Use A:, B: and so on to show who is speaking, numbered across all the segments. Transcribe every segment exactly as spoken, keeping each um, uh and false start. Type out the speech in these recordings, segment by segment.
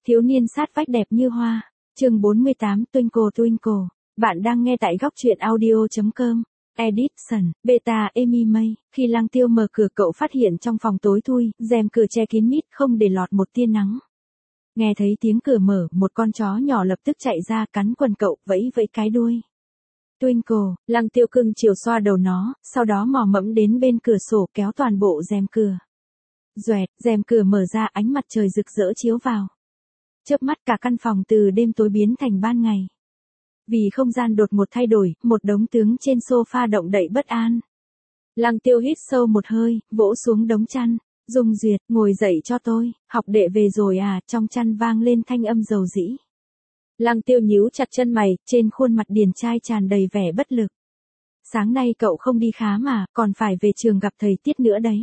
A: Thiếu niên sát vách đẹp như hoa. Chương bốn mươi tám Twinkle Twinkle. Bạn đang nghe tại góc truyện audio chấm com. Edition, Beta Amy May. Khi Lăng Tiêu mở cửa cậu phát hiện trong phòng tối thui, rèm cửa che kín mít không để lọt một tia nắng. Nghe thấy tiếng cửa mở, một con chó nhỏ lập tức chạy ra cắn quần cậu, vẫy vẫy cái đuôi. Twinkle, Lăng Tiêu cưng chiều xoa đầu nó, sau đó mò mẫm đến bên cửa sổ kéo toàn bộ rèm cửa. Doẹt, rèm cửa mở ra, ánh mặt trời rực rỡ chiếu vào. Chớp mắt cả căn phòng từ đêm tối biến thành ban ngày. Vì không gian đột ngột thay đổi, một đống tướng trên sofa động đậy bất an. Lăng Tiêu hít sâu một hơi, vỗ xuống đống chăn. Dung Duyệt, ngồi dậy cho tôi, học đệ về rồi à, trong chăn vang lên thanh âm dầu dĩ. Lăng Tiêu nhíu chặt chân mày, trên khuôn mặt điển trai tràn đầy vẻ bất lực. Sáng nay cậu không đi khám mà, còn phải về trường gặp thầy Tiết nữa đấy.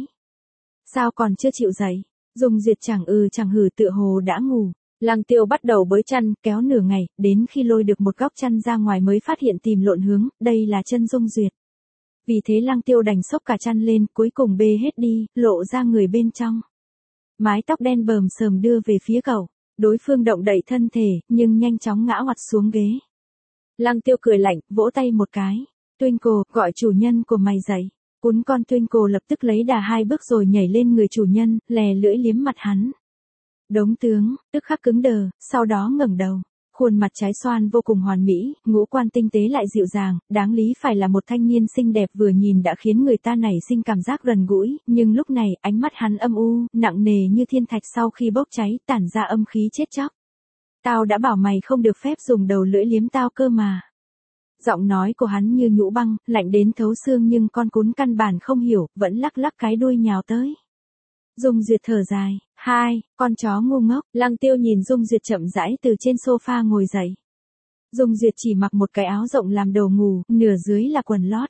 A: Sao còn chưa chịu dậy? Dung Duyệt chẳng ừ chẳng hừ tựa hồ đã ngủ. Lăng Tiêu bắt đầu bới chăn, kéo nửa ngày, đến khi lôi được một góc chăn ra ngoài mới phát hiện tìm lộn hướng, đây là chân Dung Duyệt. Vì thế Lăng Tiêu đành xốc cả chăn lên, cuối cùng bê hết đi, lộ ra người bên trong. Mái tóc đen bờm sờm đưa về phía cậu, đối phương động đậy thân thể, nhưng nhanh chóng ngã ngoặt xuống ghế. Lăng Tiêu cười lạnh, vỗ tay một cái. Twinkle, gọi chủ nhân của mày dậy. Cún con Twinkle lập tức lấy đà hai bước rồi nhảy lên người chủ nhân, lè lưỡi liếm mặt hắn. Đống tướng, tức khắc cứng đờ, sau đó ngẩng đầu. Khuôn mặt trái xoan vô cùng hoàn mỹ, ngũ quan tinh tế lại dịu dàng, đáng lý phải là một thanh niên xinh đẹp vừa nhìn đã khiến người ta nảy sinh cảm giác gần gũi, nhưng lúc này ánh mắt hắn âm u, nặng nề như thiên thạch sau khi bốc cháy, tản ra âm khí chết chóc. Tao đã bảo mày không được phép dùng đầu lưỡi liếm tao cơ mà. Giọng nói của hắn như nhũ băng, lạnh đến thấu xương nhưng con cún căn bản không hiểu, vẫn lắc lắc cái đuôi nhào tới. Dung Duyệt thở dài, hai, con chó ngu ngốc. Lăng Tiêu nhìn Dung Duyệt chậm rãi từ trên sofa ngồi dậy. Dung Duyệt chỉ mặc một cái áo rộng làm đồ ngủ, nửa dưới là quần lót.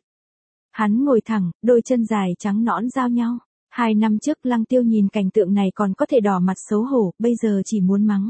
A: Hắn ngồi thẳng, đôi chân dài trắng nõn giao nhau. Hai năm trước Lăng Tiêu nhìn cảnh tượng này còn có thể đỏ mặt xấu hổ, bây giờ chỉ muốn mắng.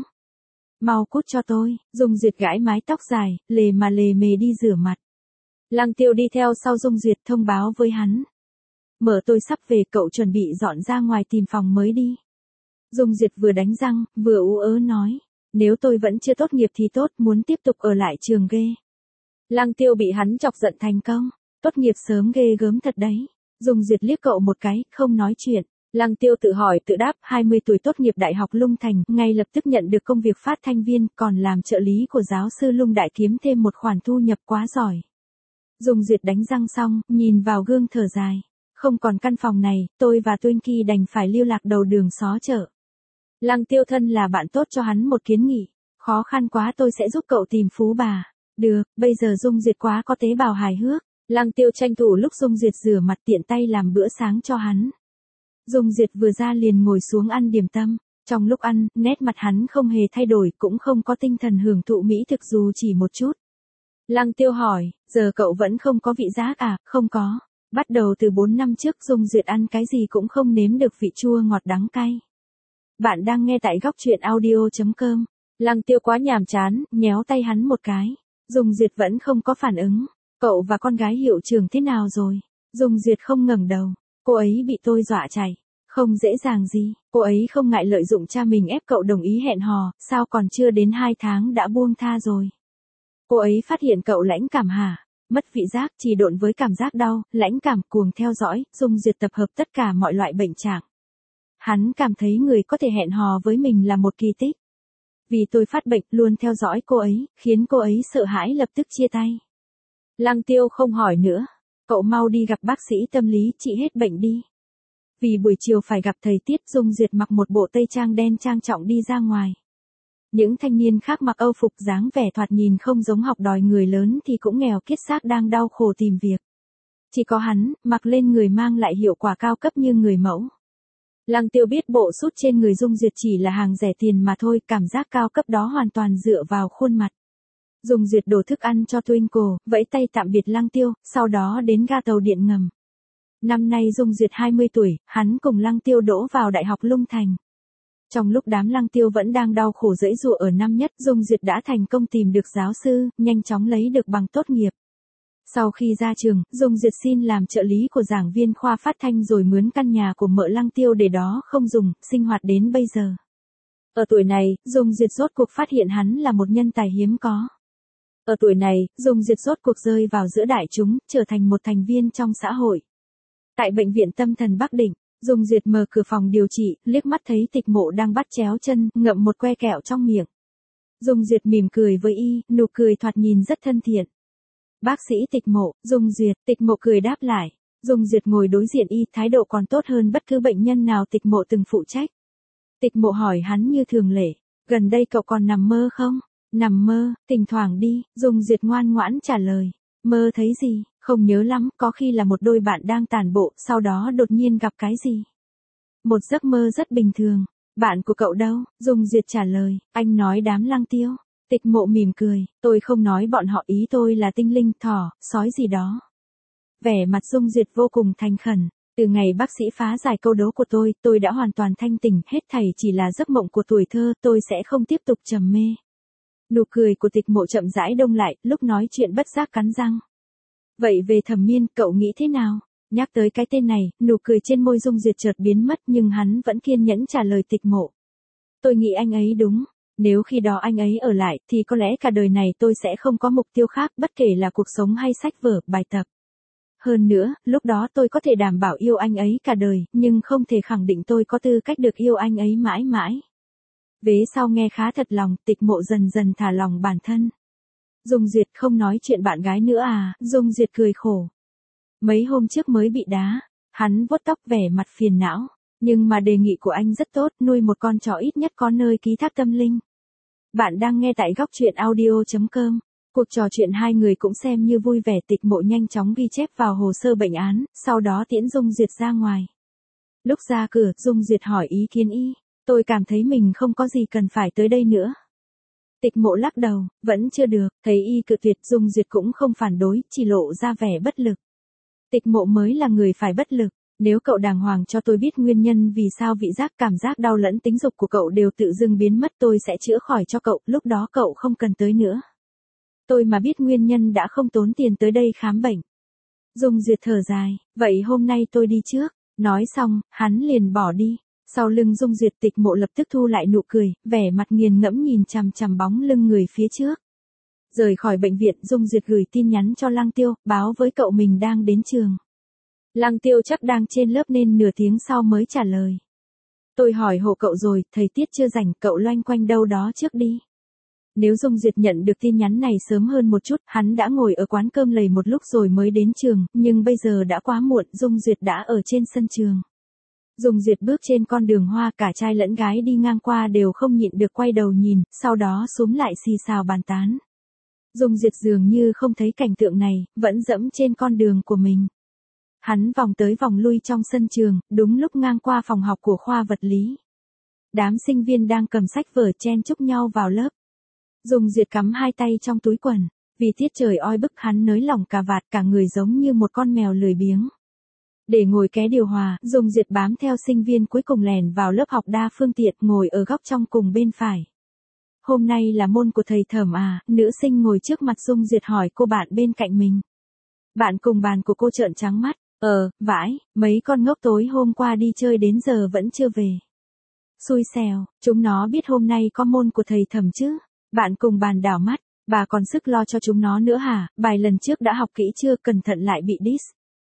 A: Mau cút cho tôi. Dung Duyệt gãi mái tóc dài, lề mà lề mề đi rửa mặt. Lăng Tiêu đi theo sau Dung Duyệt thông báo với hắn. Mở tôi sắp về, cậu chuẩn bị dọn ra ngoài tìm phòng mới đi. Dung Duyệt vừa đánh răng, vừa ú ớ nói. Nếu tôi vẫn chưa tốt nghiệp thì tốt, muốn tiếp tục ở lại trường ghê. Lăng Tiêu bị hắn chọc giận thành công. Tốt nghiệp sớm ghê gớm thật đấy. Dung Duyệt liếc cậu một cái, không nói chuyện. Lăng Tiêu tự hỏi tự đáp, hai mươi tuổi tốt nghiệp Đại học Lung Thành, ngay lập tức nhận được công việc phát thanh viên, còn làm trợ lý của giáo sư Lung Đại kiếm thêm một khoản thu nhập quá giỏi. Dung Duyệt đánh răng xong, nhìn vào gương thở dài. Không còn căn phòng này, tôi và Twinkie đành phải lưu lạc đầu đường xó chợ. Lăng Tiêu thân là bạn tốt cho hắn một kiến nghị. Khó khăn quá tôi sẽ giúp cậu tìm phú bà. Được, bây giờ Dung Duyệt quá có tế bào hài hước. Lăng Tiêu tranh thủ lúc Dung Duyệt rửa mặt tiện tay làm bữa sáng cho hắn. Dung Duyệt vừa ra liền ngồi xuống ăn điểm tâm. Trong lúc ăn, nét mặt hắn không hề thay đổi, cũng không có tinh thần hưởng thụ mỹ thực dù chỉ một chút. Lăng Tiêu hỏi, giờ cậu vẫn không có vị giác à? Không có. Bắt đầu từ bốn năm trước Dung Duyệt ăn cái gì cũng không nếm được vị chua ngọt đắng cay. Bạn đang nghe tại góc truyện audio chấm com. Lăng Tiêu quá nhàm chán, nhéo tay hắn một cái. Dung Duyệt vẫn không có phản ứng. Cậu và con gái hiệu trưởng thế nào rồi? Dung Duyệt không ngẩng đầu. Cô ấy bị tôi dọa chạy. Không dễ dàng gì. Cô ấy không ngại lợi dụng cha mình ép cậu đồng ý hẹn hò, sao còn chưa đến hai tháng đã buông tha rồi. Cô ấy phát hiện cậu lãnh cảm hả? Mất vị giác, trì độn với cảm giác đau, lãnh cảm, cuồng theo dõi, Dung Duyệt tập hợp tất cả mọi loại bệnh trạng. Hắn cảm thấy người có thể hẹn hò với mình là một kỳ tích. Vì tôi phát bệnh, luôn theo dõi cô ấy, khiến cô ấy sợ hãi lập tức chia tay. Lăng Tiêu không hỏi nữa. Cậu mau đi gặp bác sĩ tâm lý, trị hết bệnh đi. Vì buổi chiều phải gặp thầy Tiết, Dung Duyệt mặc một bộ tây trang đen trang trọng đi ra ngoài. Những thanh niên khác mặc âu phục dáng vẻ thoạt nhìn không giống học đòi người lớn thì cũng nghèo kiết xác đang đau khổ tìm việc. Chỉ có hắn, mặc lên người mang lại hiệu quả cao cấp như người mẫu. Lăng Tiêu biết bộ sút trên người Dung Duyệt chỉ là hàng rẻ tiền mà thôi, cảm giác cao cấp đó hoàn toàn dựa vào khuôn mặt. Dung Duyệt đổ thức ăn cho Twinkle, vẫy tay tạm biệt Lăng Tiêu, sau đó đến ga tàu điện ngầm. Năm nay Dung Duyệt hai mươi tuổi, hắn cùng Lăng Tiêu đỗ vào Đại học Lung Thành. Trong lúc đám Lăng Tiêu vẫn đang đau khổ giãy giụa ở năm nhất, Dung Duyệt đã thành công tìm được giáo sư, nhanh chóng lấy được bằng tốt nghiệp. Sau khi ra trường, Dung Duyệt xin làm trợ lý của giảng viên khoa phát thanh rồi mướn căn nhà của mợ Lăng Tiêu để đó không dùng, sinh hoạt đến bây giờ. Ở tuổi này, Dung Duyệt rốt cuộc phát hiện hắn là một nhân tài hiếm có. Ở tuổi này, Dung Duyệt rốt cuộc rơi vào giữa đại chúng, trở thành một thành viên trong xã hội. Tại bệnh viện tâm thần Bắc Định, Dung Duyệt mở cửa phòng điều trị, liếc mắt thấy Tịch Mộ đang bắt chéo chân, ngậm một que kẹo trong miệng. Dung Duyệt mỉm cười với y, nụ cười thoạt nhìn rất thân thiện. Bác sĩ Tịch Mộ, Dung Duyệt, Tịch Mộ cười đáp lại. Dung Duyệt ngồi đối diện y, thái độ còn tốt hơn bất cứ bệnh nhân nào Tịch Mộ từng phụ trách. Tịch Mộ hỏi hắn như thường lệ, gần đây cậu còn nằm mơ không? Nằm mơ, thỉnh thoảng đi, Dung Duyệt ngoan ngoãn trả lời. Mơ thấy gì, không nhớ lắm, có khi là một đôi bạn đang tản bộ, sau đó đột nhiên gặp cái gì. Một giấc mơ rất bình thường. Bạn của cậu đâu? Dung Duyệt trả lời, anh nói đám lang tiêu. Tịch Mộ mỉm cười, tôi không nói bọn họ, ý tôi là tinh linh, thỏ, sói gì đó. Vẻ mặt Dung Duyệt vô cùng thành khẩn. Từ ngày bác sĩ phá giải câu đố của tôi, tôi đã hoàn toàn thanh tỉnh, hết thảy chỉ là giấc mộng của tuổi thơ, tôi sẽ không tiếp tục trầm mê. Nụ cười của Tịch Mộ chậm rãi đông lại, lúc nói chuyện bất giác cắn răng. Vậy về Thẩm Miên, cậu nghĩ thế nào? Nhắc tới cái tên này, nụ cười trên môi Dung Duyệt chợt biến mất nhưng hắn vẫn kiên nhẫn trả lời Tịch Mộ. Tôi nghĩ anh ấy đúng. Nếu khi đó anh ấy ở lại, thì có lẽ cả đời này tôi sẽ không có mục tiêu khác, bất kể là cuộc sống hay sách vở, bài tập. Hơn nữa, lúc đó tôi có thể đảm bảo yêu anh ấy cả đời, nhưng không thể khẳng định tôi có tư cách được yêu anh ấy mãi mãi. Vế sau nghe khá thật lòng, Tịch Mộ dần dần thả lòng bản thân. Dung Duyệt không nói chuyện bạn gái nữa à? Dung Duyệt cười khổ. Mấy hôm trước mới bị đá. Hắn vuốt tóc vẻ mặt phiền não. Nhưng mà đề nghị của anh rất tốt, nuôi một con chó ít nhất có nơi ký thác tâm linh. Bạn đang nghe tại góc truyện audio chấm com. Cuộc trò chuyện hai người cũng xem như vui vẻ. Tịch Mộ nhanh chóng ghi chép vào hồ sơ bệnh án, sau đó tiễn Dung Duyệt ra ngoài. Lúc ra cửa, Dung Duyệt hỏi ý kiến y. Tôi cảm thấy mình không có gì cần phải tới đây nữa. Tịch Mộ lắc đầu, vẫn chưa được, thấy y cự tuyệt, Dung Duyệt cũng không phản đối, chỉ lộ ra vẻ bất lực. Tịch Mộ mới là người phải bất lực, nếu cậu đàng hoàng cho tôi biết nguyên nhân vì sao vị giác, cảm giác đau lẫn tính dục của cậu đều tự dưng biến mất, tôi sẽ chữa khỏi cho cậu, lúc đó cậu không cần tới nữa. Tôi mà biết nguyên nhân đã không tốn tiền tới đây khám bệnh. Dung Duyệt thở dài, vậy hôm nay tôi đi trước. Nói xong, hắn liền bỏ đi. Sau lưng Dung Duyệt, Tịch Mộ lập tức thu lại nụ cười, vẻ mặt nghiền ngẫm nhìn chằm chằm bóng lưng người phía trước. Rời khỏi bệnh viện, Dung Duyệt gửi tin nhắn cho Lăng Tiêu, báo với cậu mình đang đến trường. Lăng Tiêu chắc đang trên lớp nên nửa tiếng sau mới trả lời. Tôi hỏi hộ cậu rồi, thời tiết chưa rảnh, cậu loanh quanh đâu đó trước đi. Nếu Dung Duyệt nhận được tin nhắn này sớm hơn một chút, hắn đã ngồi ở quán cơm lầy một lúc rồi mới đến trường, nhưng bây giờ đã quá muộn, Dung Duyệt đã ở trên sân trường. Dung Duyệt bước trên con đường hoa, cả trai lẫn gái đi ngang qua đều không nhịn được quay đầu nhìn, sau đó xúm lại xì xào bàn tán. Dung Duyệt dường như không thấy cảnh tượng này, vẫn dẫm trên con đường của mình. Hắn vòng tới vòng lui trong sân trường, đúng lúc ngang qua phòng học của khoa vật lý. Đám sinh viên đang cầm sách vở chen chúc nhau vào lớp. Dung Duyệt cắm hai tay trong túi quần, vì tiết trời oi bức hắn nới lỏng cà vạt, cả người giống như một con mèo lười biếng. Để ngồi ké điều hòa, Dung Duyệt bám theo sinh viên cuối cùng lèn vào lớp học đa phương tiện, ngồi ở góc trong cùng bên phải. Hôm nay là môn của thầy Thẩm à? Nữ sinh ngồi trước mặt Dung Duyệt hỏi cô bạn bên cạnh mình. Bạn cùng bàn của cô trợn trắng mắt, ờ, vãi, mấy con ngốc tối hôm qua đi chơi đến giờ vẫn chưa về. Xui xẻo, chúng nó biết hôm nay có môn của thầy Thẩm chứ? Bạn cùng bàn đảo mắt, bà còn sức lo cho chúng nó nữa hả? Bài lần trước đã học kỹ chưa, cẩn thận lại bị diss.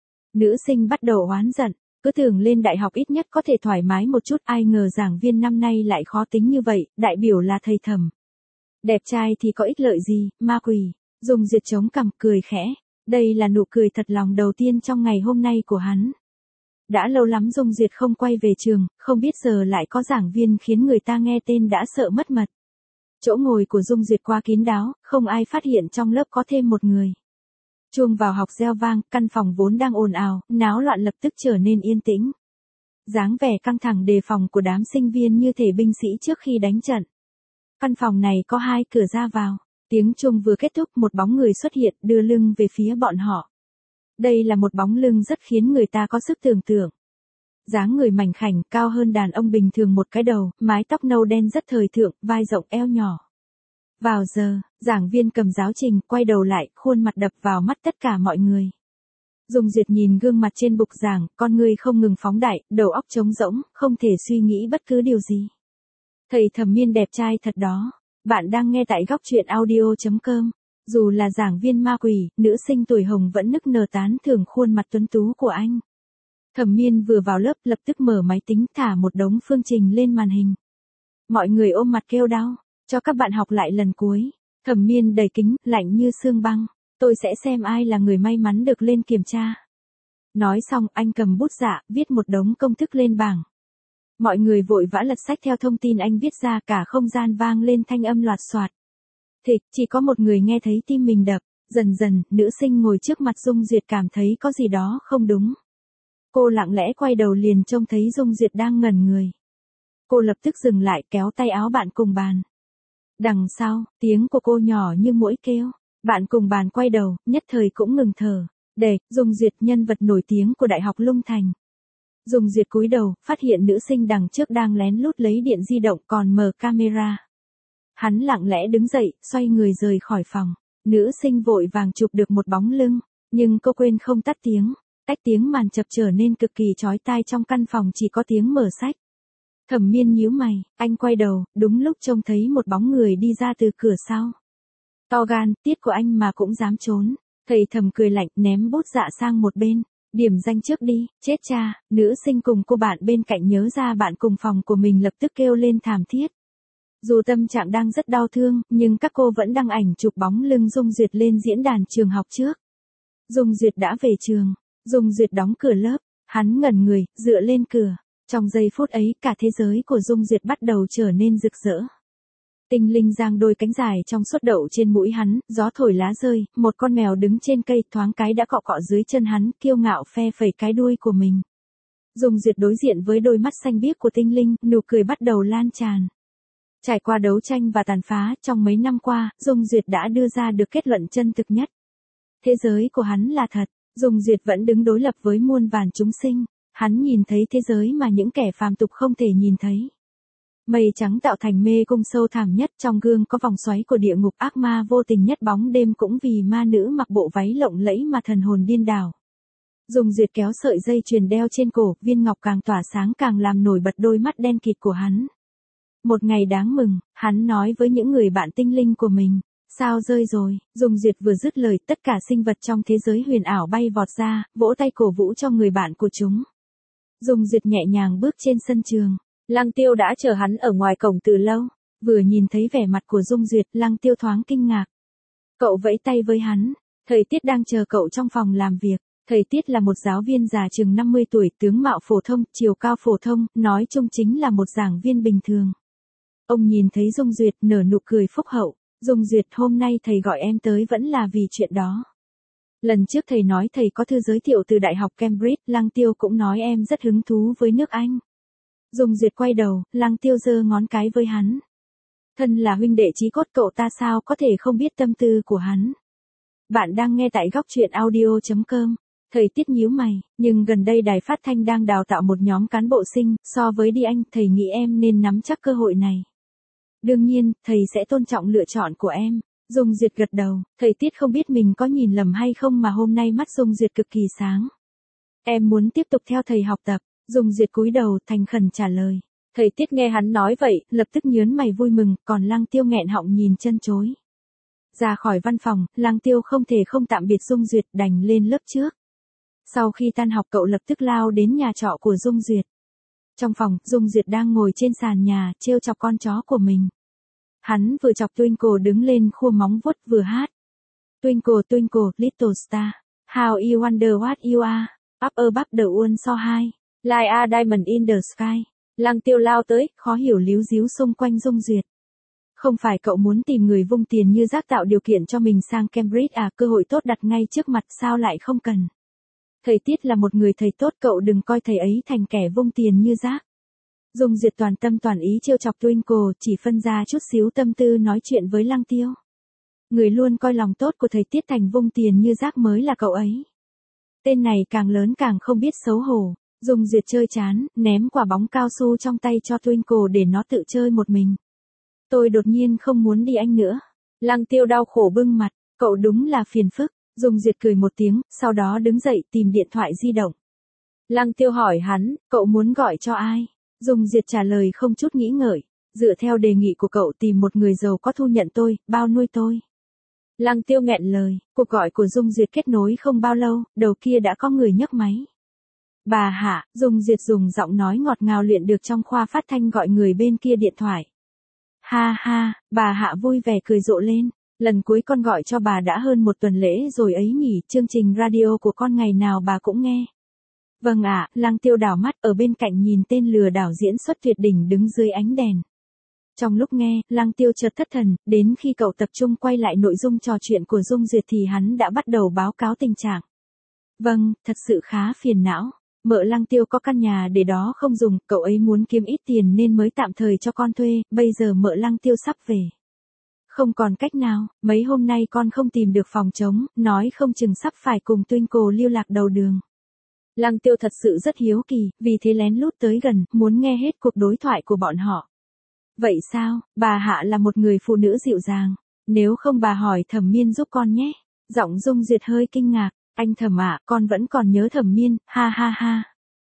A: Nữ sinh bắt đầu oán giận, cứ tưởng lên đại học ít nhất có thể thoải mái một chút, ai ngờ giảng viên năm nay lại khó tính như vậy, đại biểu là thầy Thẩm. Đẹp trai thì có ích lợi gì, ma quỷ. Dung Duyệt chống cằm cười khẽ, đây là nụ cười thật lòng đầu tiên trong ngày hôm nay của hắn. Đã lâu lắm Dung Duyệt không quay về trường, không biết giờ lại có giảng viên khiến người ta nghe tên đã sợ mất mật. Chỗ ngồi của Dung Duyệt quá kín đáo, không ai phát hiện trong lớp có thêm một người. Chuông vào học reo vang, căn phòng vốn đang ồn ào, náo loạn lập tức trở nên yên tĩnh. Dáng vẻ căng thẳng đề phòng của đám sinh viên như thể binh sĩ trước khi đánh trận. Căn phòng này có hai cửa ra vào. Tiếng chuông vừa kết thúc, một bóng người xuất hiện, đưa lưng về phía bọn họ. Đây là một bóng lưng rất khiến người ta có sức tưởng tượng. Dáng người mảnh khảnh, cao hơn đàn ông bình thường một cái đầu, mái tóc nâu đen rất thời thượng, vai rộng eo nhỏ. Vào giờ, giảng viên cầm giáo trình, quay đầu lại, khuôn mặt đập vào mắt tất cả mọi người. Dung Duyệt nhìn gương mặt trên bục giảng, con người không ngừng phóng đại, đầu óc trống rỗng, không thể suy nghĩ bất cứ điều gì. Thầy Thẩm Miên đẹp trai thật đó. Bạn đang nghe tại góc truyện audio chấm com. Dù là giảng viên ma quỷ, nữ sinh tuổi hồng vẫn nức nở tán thưởng khuôn mặt tuấn tú của anh. Thẩm Miên vừa vào lớp lập tức mở máy tính thả một đống phương trình lên màn hình. Mọi người ôm mặt kêu đau, cho các bạn học lại lần cuối. Thẩm Miên đầy kính, lạnh như xương băng. Tôi sẽ xem ai là người may mắn được lên kiểm tra. Nói xong anh cầm bút dạ, viết một đống công thức lên bảng. Mọi người vội vã lật sách theo thông tin anh viết ra, cả không gian vang lên thanh âm loạt soạt. Thịch, chỉ có một người nghe thấy tim mình đập. Dần dần, nữ sinh ngồi trước mặt Dung Duyệt cảm thấy có gì đó không đúng. Cô lặng lẽ quay đầu liền trông thấy Dung Duyệt đang ngẩn người. Cô lập tức dừng lại kéo tay áo bạn cùng bàn. Đằng sau, tiếng của cô nhỏ như muỗi kêu. Bạn cùng bàn quay đầu, nhất thời cũng ngừng thở. Để, Dung Duyệt, nhân vật nổi tiếng của Đại học Lung Thành. Dung Duyệt cúi đầu, phát hiện nữ sinh đằng trước đang lén lút lấy điện di động còn mở camera. Hắn lặng lẽ đứng dậy, xoay người rời khỏi phòng. Nữ sinh vội vàng chụp được một bóng lưng, nhưng cô quên không tắt tiếng. Tách tiếng màn chập trở nên cực kỳ chói tai, trong căn phòng chỉ có tiếng mở sách. Thẩm Miên nhíu mày, anh quay đầu, đúng lúc trông thấy một bóng người đi ra từ cửa sau. To gan, tiết của anh mà cũng dám trốn. Thầy Thẩm cười lạnh, ném bút dạ sang một bên. Điểm danh trước đi, chết cha. Nữ sinh cùng cô bạn bên cạnh nhớ ra bạn cùng phòng của mình lập tức kêu lên thảm thiết. Dù tâm trạng đang rất đau thương, nhưng các cô vẫn đăng ảnh chụp bóng lưng Dung Duyệt lên diễn đàn trường học trước. Dung Duyệt đã về trường. Dung Duyệt đóng cửa lớp. Hắn ngẩn người, dựa lên cửa. Trong giây phút ấy, cả thế giới của Dung Duyệt bắt đầu trở nên rực rỡ. Tinh linh giang đôi cánh dài trong suốt đậu trên mũi hắn, gió thổi lá rơi, một con mèo đứng trên cây thoáng cái đã cọ cọ dưới chân hắn, kiêu ngạo phe phẩy cái đuôi của mình. Dung Duyệt đối diện với đôi mắt xanh biếc của tinh linh, nụ cười bắt đầu lan tràn. Trải qua đấu tranh và tàn phá, trong mấy năm qua, Dung Duyệt đã đưa ra được kết luận chân thực nhất. Thế giới của hắn là thật, Dung Duyệt vẫn đứng đối lập với muôn vàn chúng sinh. Hắn nhìn thấy thế giới mà những kẻ phàm tục không thể nhìn thấy. Mây trắng tạo thành mê cung sâu thẳm nhất, trong gương có vòng xoáy của địa ngục, ác ma vô tình nhất bóng đêm cũng vì ma nữ mặc bộ váy lộng lẫy mà thần hồn điên đảo. Dung Duyệt kéo sợi dây chuyền đeo trên cổ, viên ngọc càng tỏa sáng càng làm nổi bật đôi mắt đen kịt của hắn. Một ngày đáng mừng, hắn nói với những người bạn tinh linh của mình. Sao rơi rồi, Dung Duyệt vừa dứt lời, tất cả sinh vật trong thế giới huyền ảo bay vọt ra, vỗ tay cổ vũ cho người bạn của chúng. Dung Duyệt nhẹ nhàng bước trên sân trường. Lăng Tiêu đã chờ hắn ở ngoài cổng từ lâu. Vừa nhìn thấy vẻ mặt của Dung Duyệt, Lăng Tiêu thoáng kinh ngạc. Cậu vẫy tay với hắn. Thầy Tiết đang chờ cậu trong phòng làm việc. Thầy Tiết là một giáo viên già chừng năm mươi tuổi, tướng mạo phổ thông, chiều cao phổ thông, nói chung chính là một giảng viên bình thường. Ông nhìn thấy Dung Duyệt nở nụ cười phúc hậu. Dung Duyệt, hôm nay thầy gọi em tới vẫn là vì chuyện đó. Lần trước thầy nói thầy có thư giới thiệu từ Đại học Cambridge, Lăng Tiêu cũng nói em rất hứng thú với nước Anh. Dung Duyệt quay đầu, Lăng Tiêu giơ ngón cái với hắn. Thân là huynh đệ chí cốt, cậu ta sao có thể không biết tâm tư của hắn. Bạn đang nghe tại góc truyện audio chấm com. Thầy Tiết nhíu mày, nhưng gần đây đài phát thanh đang đào tạo một nhóm cán bộ sinh, so với đi Anh, thầy nghĩ em nên nắm chắc cơ hội này. Đương nhiên, thầy sẽ tôn trọng lựa chọn của em. Dung Duyệt gật đầu, thầy Tiết không biết mình có nhìn lầm hay không mà hôm nay mắt Dung Duyệt cực kỳ sáng. Em muốn tiếp tục theo thầy học tập. Dung Duyệt cúi đầu, thành khẩn trả lời. Thầy Tiết nghe hắn nói vậy, lập tức nhớn mày vui mừng, còn Lăng Tiêu nghẹn họng nhìn chân chối. Ra khỏi văn phòng, Lăng Tiêu không thể không tạm biệt Dung Duyệt, đành lên lớp trước. Sau khi tan học cậu lập tức lao đến nhà trọ của Dung Duyệt. Trong phòng, Dung Duyệt đang ngồi trên sàn nhà, trêu chọc con chó của mình. Hắn vừa chọc Twinkle đứng lên khua móng vuốt vừa hát. Twinkle twinkle little star, how you wonder what you are, up above the world so high, like a diamond in the sky. Lăng Tiêu lao tới, khó hiểu líu díu xung quanh Dung Duyệt. Không phải cậu muốn tìm người vung tiền như rác tạo điều kiện cho mình sang Cambridge à, cơ hội tốt đặt ngay trước mặt sao lại không cần. Thầy Tiết là một người thầy tốt, cậu đừng coi thầy ấy thành kẻ vung tiền như rác. Dung Duyệt toàn tâm toàn ý trêu chọc Twinkle, chỉ phân ra chút xíu tâm tư nói chuyện với Lăng Tiêu. Người luôn coi lòng tốt của thầy Tiết thành vung tiền như rác mới là cậu ấy. Tên này càng lớn càng không biết xấu hổ. Dung Duyệt chơi chán, ném quả bóng cao su trong tay cho Twinkle để nó tự chơi một mình. Tôi đột nhiên không muốn đi Anh nữa. Lăng Tiêu đau khổ bưng mặt, cậu đúng là phiền phức. Dung Duyệt cười một tiếng, sau đó đứng dậy tìm điện thoại di động. Lăng Tiêu hỏi hắn, cậu muốn gọi cho ai? Dung Duyệt trả lời không chút nghĩ ngợi. Dựa theo đề nghị của cậu tìm một người giàu có thu nhận tôi, bao nuôi tôi. Lăng Tiêu nghẹn lời, cuộc gọi của Dung Duyệt kết nối không bao lâu, đầu kia đã có người nhấc máy. Bà Hạ, Dung Duyệt dùng giọng nói ngọt ngào luyện được trong khoa phát thanh gọi người bên kia điện thoại. Ha ha, bà Hạ vui vẻ cười rộ lên, lần cuối con gọi cho bà đã hơn một tuần lễ rồi ấy nhỉ, chương trình radio của con ngày nào bà cũng nghe. Vâng ạ, Lăng Tiêu đảo mắt ở bên cạnh nhìn tên lừa đảo diễn xuất tuyệt đỉnh đứng dưới ánh đèn. Trong lúc nghe, Lăng Tiêu chợt thất thần, đến khi cậu tập trung quay lại nội dung trò chuyện của Dung Duyệt thì hắn đã bắt đầu báo cáo tình trạng. Vâng, thật sự khá phiền não. Mợ Lăng Tiêu có căn nhà để đó không dùng, cậu ấy muốn kiếm ít tiền nên mới tạm thời cho con thuê, bây giờ mợ Lăng Tiêu sắp về. Không còn cách nào, mấy hôm nay con không tìm được phòng trống, nói không chừng sắp phải cùng Twinkle lưu lạc đầu đường. Lăng Tiêu thật sự rất hiếu kỳ, vì thế lén lút tới gần, muốn nghe hết cuộc đối thoại của bọn họ. Vậy sao, bà Hạ là một người phụ nữ dịu dàng, nếu không bà hỏi Thẩm Miên giúp con nhé. Giọng Dung Duyệt hơi kinh ngạc, anh Thẩm ạ, con vẫn còn nhớ Thẩm Miên, ha ha ha.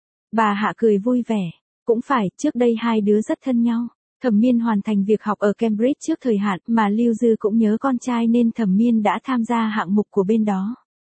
A: Bà Hạ cười vui vẻ, cũng phải, trước đây hai đứa rất thân nhau. Thẩm Miên hoàn thành việc học ở Cambridge trước thời hạn mà Lưu Dư cũng nhớ con trai nên Thẩm Miên đã tham gia hạng mục của bên đó.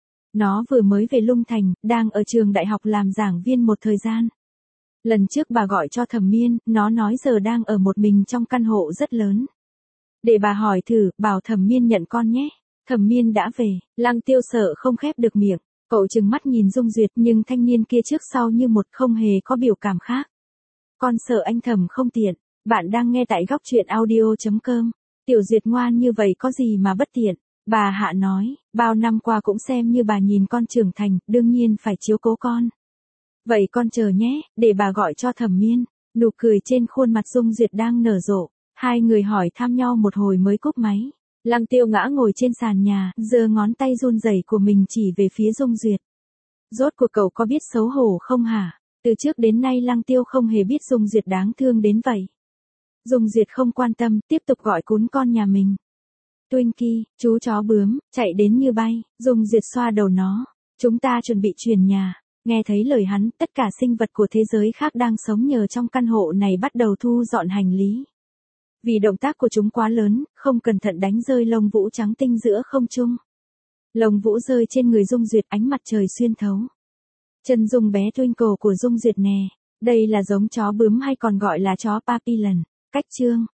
A: Nó vừa mới về Lung Thành, đang ở trường đại học làm giảng viên một thời gian. Lần trước bà gọi cho Thẩm Miên, nó nói giờ đang ở một mình trong căn hộ rất lớn. Để bà hỏi thử, bảo Thẩm Miên nhận con nhé. Thẩm Miên đã về, Lăng Tiêu sợ không khép được miệng, cậu trừng mắt nhìn Dung Duyệt nhưng thanh niên kia trước sau như một không hề có biểu cảm khác. Con sợ anh Thẩm không tiện, bạn đang nghe tại góc truyện audio chấm com. Tiểu Duyệt ngoan như vậy có gì mà bất tiện. Bà Hạ nói, bao năm qua cũng xem như bà nhìn con trưởng thành, đương nhiên phải chiếu cố con. Vậy con chờ nhé, để bà gọi cho Thẩm Miên. Nụ cười trên khuôn mặt Dung Duyệt đang nở rộ, hai người hỏi thăm nhau một hồi mới cúp máy. Lăng Tiêu ngã ngồi trên sàn nhà, giơ ngón tay run rẩy của mình chỉ về phía Dung Duyệt. Rốt cuộc cậu có biết xấu hổ không hả? Từ trước đến nay Lăng Tiêu không hề biết Dung Duyệt đáng thương đến vậy. Dung Duyệt không quan tâm, tiếp tục gọi cún con nhà mình. Twinkie, chú chó bướm, chạy đến như bay, Dung Duyệt xoa đầu nó. Chúng ta chuẩn bị chuyển nhà. Nghe thấy lời hắn, tất cả sinh vật của thế giới khác đang sống nhờ trong căn hộ này bắt đầu thu dọn hành lý. Vì động tác của chúng quá lớn, không cẩn thận đánh rơi lông vũ trắng tinh giữa không trung. Lông vũ rơi trên người Dung Duyệt, ánh mặt trời xuyên thấu. Chân dung bé Twinkle của Dung Duyệt nè, đây là giống chó bướm hay còn gọi là chó Papillon. Cách chương